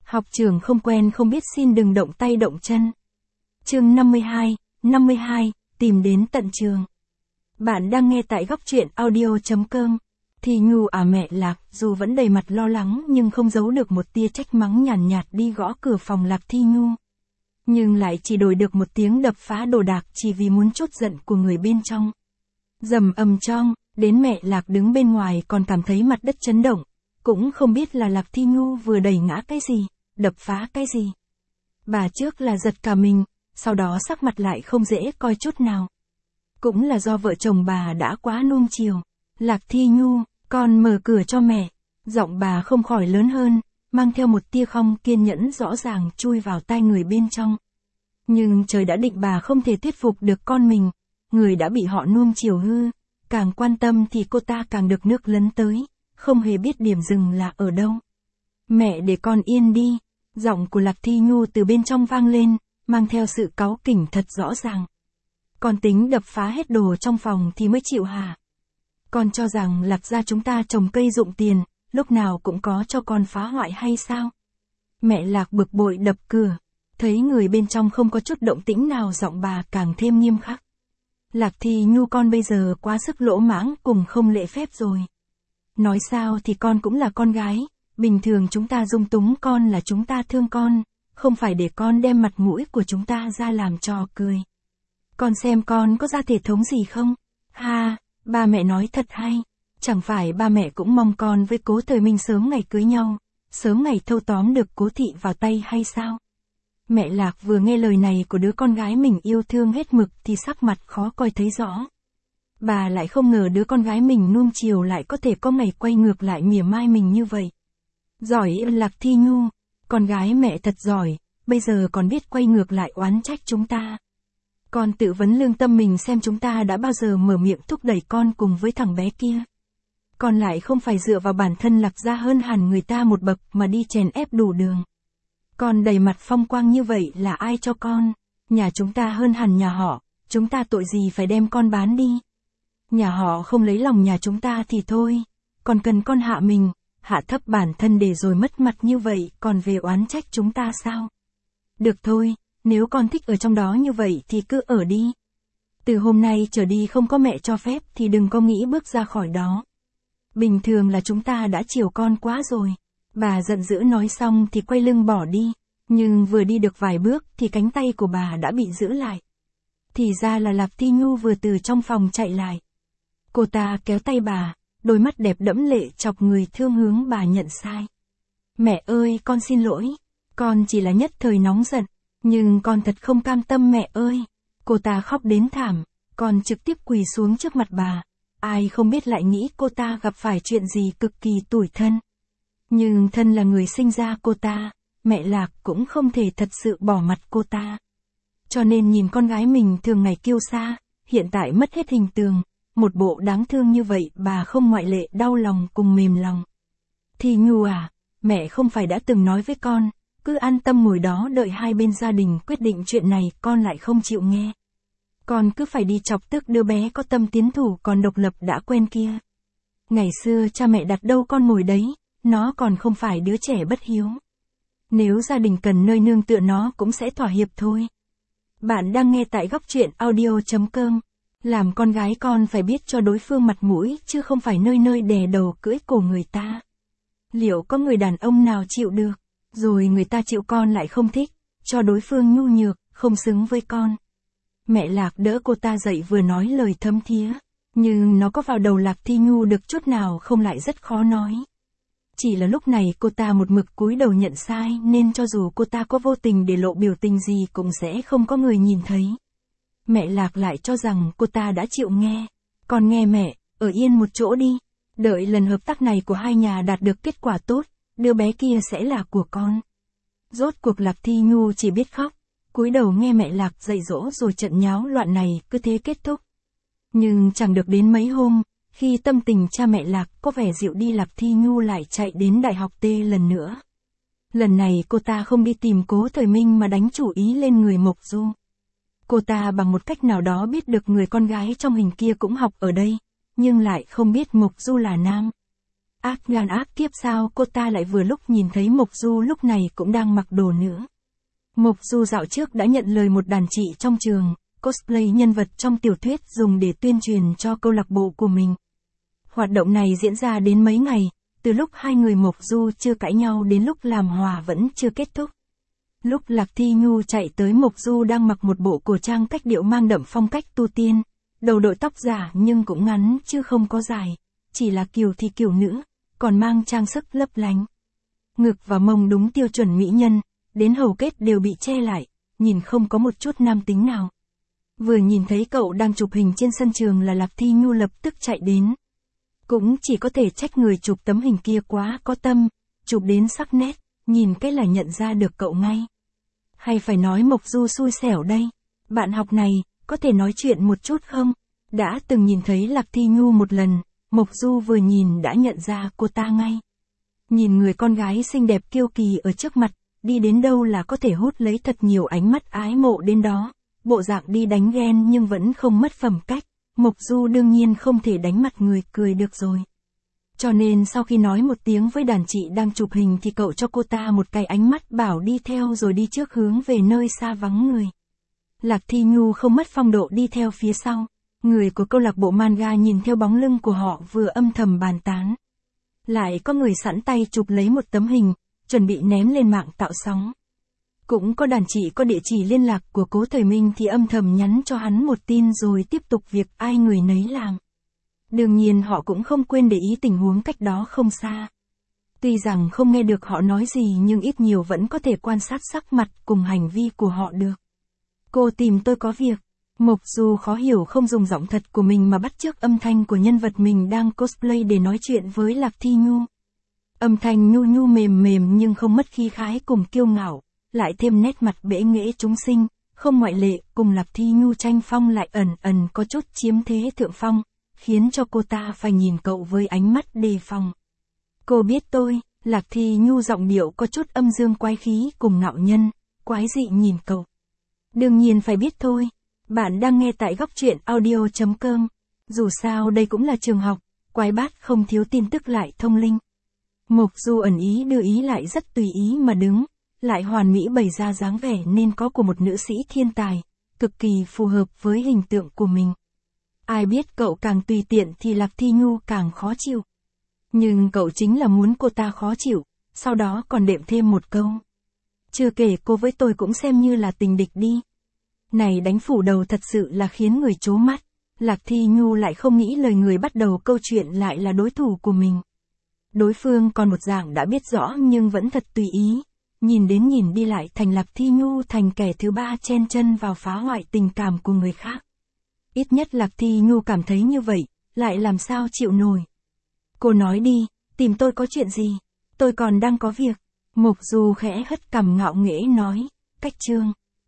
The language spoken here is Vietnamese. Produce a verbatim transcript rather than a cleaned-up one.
Học trường không quen không biết xin đừng động tay động chân. Chương năm mươi hai, năm mươi hai, tìm đến tận trường. Bạn đang nghe tại góc truyện audio chấm com. Thì Nhu à mẹ Lạc, dù vẫn đầy mặt lo lắng nhưng không giấu được một tia trách mắng nhàn nhạt, nhạt đi gõ cửa phòng Lạc Thi Nhu. Nhưng lại chỉ đổi được một tiếng đập phá đồ đạc chỉ vì muốn trút giận của người bên trong. Dầm ầm trong, đến mẹ Lạc đứng bên ngoài còn cảm thấy mặt đất chấn động, cũng không biết là Lạc Thi Nhu vừa đẩy ngã cái gì, đập phá cái gì. Bà trước là giật cả mình, sau đó sắc mặt lại không dễ coi chút nào. Cũng là do vợ chồng bà đã quá nuông chiều. Lạc Thi Nhu, con mở cửa cho mẹ. Giọng bà không khỏi lớn hơn, mang theo một tia không kiên nhẫn rõ ràng chui vào tai người bên trong. Nhưng trời đã định bà không thể thuyết phục được con mình, người đã bị họ nuông chiều hư, càng quan tâm thì cô ta càng được nước lấn tới, không hề biết điểm dừng là ở đâu. Mẹ để con yên đi, giọng của Lạc Thi Nhu từ bên trong vang lên, mang theo sự cáu kỉnh thật rõ ràng. Con tính đập phá hết đồ trong phòng thì mới chịu hả? Con cho rằng Lạc gia chúng ta trồng cây dụng tiền, lúc nào cũng có cho con phá hoại hay sao? Mẹ Lạc bực bội đập cửa, thấy người bên trong không có chút động tĩnh nào, giọng bà càng thêm nghiêm khắc. Lạc Thi Nhu, con bây giờ quá sức lỗ mãng cùng không lễ phép rồi. Nói sao thì con cũng là con gái, bình thường chúng ta dung túng con là chúng ta thương con, không phải để con đem mặt mũi của chúng ta ra làm trò cười. Con xem con có ra thể thống gì không? Ha, ba mẹ nói thật hay, chẳng phải ba mẹ cũng mong con với Cố Thời Minh sớm ngày cưới nhau, sớm ngày thâu tóm được Cố thị vào tay hay sao? Mẹ Lạc vừa nghe lời này của đứa con gái mình yêu thương hết mực thì sắc mặt khó coi thấy rõ. Bà lại không ngờ đứa con gái mình nuông chiều lại có thể có ngày quay ngược lại mỉa mai mình như vậy. Giỏi Lạc Thi Nhu, con gái mẹ thật giỏi, bây giờ còn biết quay ngược lại oán trách chúng ta. Con tự vấn lương tâm mình xem chúng ta đã bao giờ mở miệng thúc đẩy con cùng với thằng bé kia. Con lại không phải dựa vào bản thân Lạc gia hơn hẳn người ta một bậc mà đi chèn ép đủ đường. Con đầy mặt phong quang như vậy là ai cho con? Nhà chúng ta hơn hẳn nhà họ, chúng ta tội gì phải đem con bán đi? Nhà họ không lấy lòng nhà chúng ta thì thôi, còn cần con hạ mình, hạ thấp bản thân để rồi mất mặt như vậy còn về oán trách chúng ta sao? Được thôi, nếu con thích ở trong đó như vậy thì cứ ở đi. Từ hôm nay trở đi không có mẹ cho phép thì đừng có nghĩ bước ra khỏi đó. Bình thường là chúng ta đã chiều con quá rồi. Bà giận dữ nói xong thì quay lưng bỏ đi, nhưng vừa đi được vài bước thì cánh tay của bà đã bị giữ lại. Thì ra là Lạc Thi Nhu vừa từ trong phòng chạy lại. Cô ta kéo tay bà, đôi mắt đẹp đẫm lệ chọc người thương hướng bà nhận sai. Mẹ ơi, con xin lỗi, con chỉ là nhất thời nóng giận, nhưng con thật không cam tâm mẹ ơi. Cô ta khóc đến thảm, con trực tiếp quỳ xuống trước mặt bà. Ai không biết lại nghĩ cô ta gặp phải chuyện gì cực kỳ tủi thân. Nhưng thân là người sinh ra cô ta, mẹ Lạc cũng không thể thật sự bỏ mặt cô ta. Cho nên nhìn con gái mình thường ngày kiêu sa, hiện tại mất hết hình tượng, một bộ đáng thương như vậy bà không ngoại lệ đau lòng cùng mềm lòng. Thi Nhu à, mẹ không phải đã từng nói với con, cứ an tâm ngồi đó đợi hai bên gia đình quyết định chuyện này, con lại không chịu nghe. Con cứ phải đi chọc tức đứa bé có tâm tiến thủ còn độc lập đã quen kia. Ngày xưa cha mẹ đặt đâu con ngồi đấy, nó còn không phải đứa trẻ bất hiếu. Nếu gia đình cần nơi nương tựa nó cũng sẽ thỏa hiệp thôi. Bạn đang nghe tại góc truyện audio chấm com. Làm con gái con phải biết cho đối phương mặt mũi chứ không phải nơi nơi đè đầu cưỡi cổ người ta. Liệu có người đàn ông nào chịu được, rồi người ta chịu con lại không thích, cho đối phương nhu nhược, không xứng với con. Mẹ Lạc đỡ cô ta dậy vừa nói lời thấm thía, nhưng nó có vào đầu Lạc Thi Nhu được chút nào không lại rất khó nói. Chỉ là lúc này cô ta một mực cúi đầu nhận sai nên cho dù cô ta có vô tình để lộ biểu tình gì cũng sẽ không có người nhìn thấy. Mẹ Lạc lại cho rằng cô ta đã chịu nghe. Con nghe mẹ, ở yên một chỗ đi. Đợi lần hợp tác này của hai nhà đạt được kết quả tốt, đứa bé kia sẽ là của con. Rốt cuộc Lạc Thi Nhu chỉ biết khóc, cúi đầu nghe mẹ Lạc dạy dỗ rồi trận nháo loạn này cứ thế kết thúc. Nhưng chẳng được đến mấy hôm, khi tâm tình cha mẹ Lạc có vẻ dịu đi, Lạc Thi Nhu lại chạy đến Đại học T lần nữa. Lần này cô ta không đi tìm Cố Thời Minh mà đánh chủ ý lên người Mộc Du. Cô ta bằng một cách nào đó biết được người con gái trong hình kia cũng học ở đây, nhưng lại không biết Mộc Du là nam. Ác gan ác kiếp sao cô ta lại vừa lúc nhìn thấy Mộc Du lúc này cũng đang mặc đồ nữ. Mộc Du dạo trước đã nhận lời một đàn chị trong trường, cosplay nhân vật trong tiểu thuyết dùng để tuyên truyền cho câu lạc bộ của mình. Hoạt động này diễn ra đến mấy ngày, từ lúc hai người Mộc Du chưa cãi nhau đến lúc làm hòa vẫn chưa kết thúc. Lúc Lạc Thi Nhu chạy tới Mộc Du đang mặc một bộ cổ trang cách điệu mang đậm phong cách tu tiên, đầu đội tóc giả nhưng cũng ngắn chứ không có dài, chỉ là kiều thì kiều nữ, còn mang trang sức lấp lánh. Ngực và mông đúng tiêu chuẩn mỹ nhân, đến hầu kết đều bị che lại, nhìn không có một chút nam tính nào. Vừa nhìn thấy cậu đang chụp hình trên sân trường là Lạc Thi Nhu lập tức chạy đến. Cũng chỉ có thể trách người chụp tấm hình kia quá có tâm, chụp đến sắc nét, nhìn cái là nhận ra được cậu ngay. Hay phải nói Mộc Du xui xẻo đây, bạn học này, có thể nói chuyện một chút không? Đã từng nhìn thấy Lạc Thi Nhu một lần, Mộc Du vừa nhìn đã nhận ra cô ta ngay. Nhìn người con gái xinh đẹp kiêu kỳ ở trước mặt, đi đến đâu là có thể hút lấy thật nhiều ánh mắt ái mộ đến đó, bộ dạng đi đánh ghen nhưng vẫn không mất phẩm cách, Mộc Du đương nhiên không thể đánh mặt người cười được rồi. Cho nên sau khi nói một tiếng với đàn chị đang chụp hình thì cậu cho cô ta một cái ánh mắt bảo đi theo rồi đi trước hướng về nơi xa vắng người. Lạc Thi Nhu không mất phong độ đi theo phía sau, người của câu lạc bộ manga nhìn theo bóng lưng của họ vừa âm thầm bàn tán. Lại có người sẵn tay chụp lấy một tấm hình, chuẩn bị ném lên mạng tạo sóng. Cũng có đàn chị có địa chỉ liên lạc của Cố Thời Minh thì âm thầm nhắn cho hắn một tin rồi tiếp tục việc ai người nấy làm. Đương nhiên họ cũng không quên để ý tình huống cách đó không xa. Tuy rằng không nghe được họ nói gì nhưng ít nhiều vẫn có thể quan sát sắc mặt cùng hành vi của họ được. Cô tìm tôi có việc. Mộc Du khó hiểu không dùng giọng thật của mình mà bắt chước âm thanh của nhân vật mình đang cosplay để nói chuyện với Lạc Thi Nhu. Âm thanh nhu nhu mềm mềm nhưng không mất khí khái cùng kiêu ngạo, lại thêm nét mặt bẽ nghễ chúng sinh, không ngoại lệ, cùng Lạc Thi Nhu tranh phong lại ẩn ẩn có chút chiếm thế thượng phong, khiến cho cô ta phải nhìn cậu với ánh mắt đề phòng. Cô biết tôi, Lạc Thi Nhu giọng điệu có chút âm dương quái khí cùng ngạo nhân, quái dị nhìn cậu. Đương nhiên phải biết thôi. Bạn đang nghe tại góc truyện audio chấm com. Dù sao đây cũng là trường học, quái bát không thiếu tin tức lại thông linh. Mộc Du ẩn ý đưa ý lại rất tùy ý mà đứng, lại hoàn mỹ bày ra dáng vẻ nên có của một nữ sĩ thiên tài, cực kỳ phù hợp với hình tượng của mình. Ai biết cậu càng tùy tiện thì Lạc Thi Nhu càng khó chịu. Nhưng cậu chính là muốn cô ta khó chịu, sau đó còn đệm thêm một câu. Chưa kể cô với tôi cũng xem như là tình địch đi. Này đánh phủ đầu thật sự là khiến người trố mắt. Lạc Thi Nhu lại không nghĩ lời người bắt đầu câu chuyện lại là đối thủ của mình. Đối phương còn một dạng đã biết rõ nhưng vẫn thật tùy ý. Nhìn đến nhìn đi lại thành Lạc Thi Nhu thành kẻ thứ ba chen chân vào phá hoại tình cảm của người khác. Ít nhất Lạc Thi Nhu cảm thấy như vậy, lại làm sao chịu nổi. Cô nói đi, tìm tôi có chuyện gì? Tôi còn đang có việc. Mộc Du khẽ hất cằm ngạo nghễ nói, cách chương.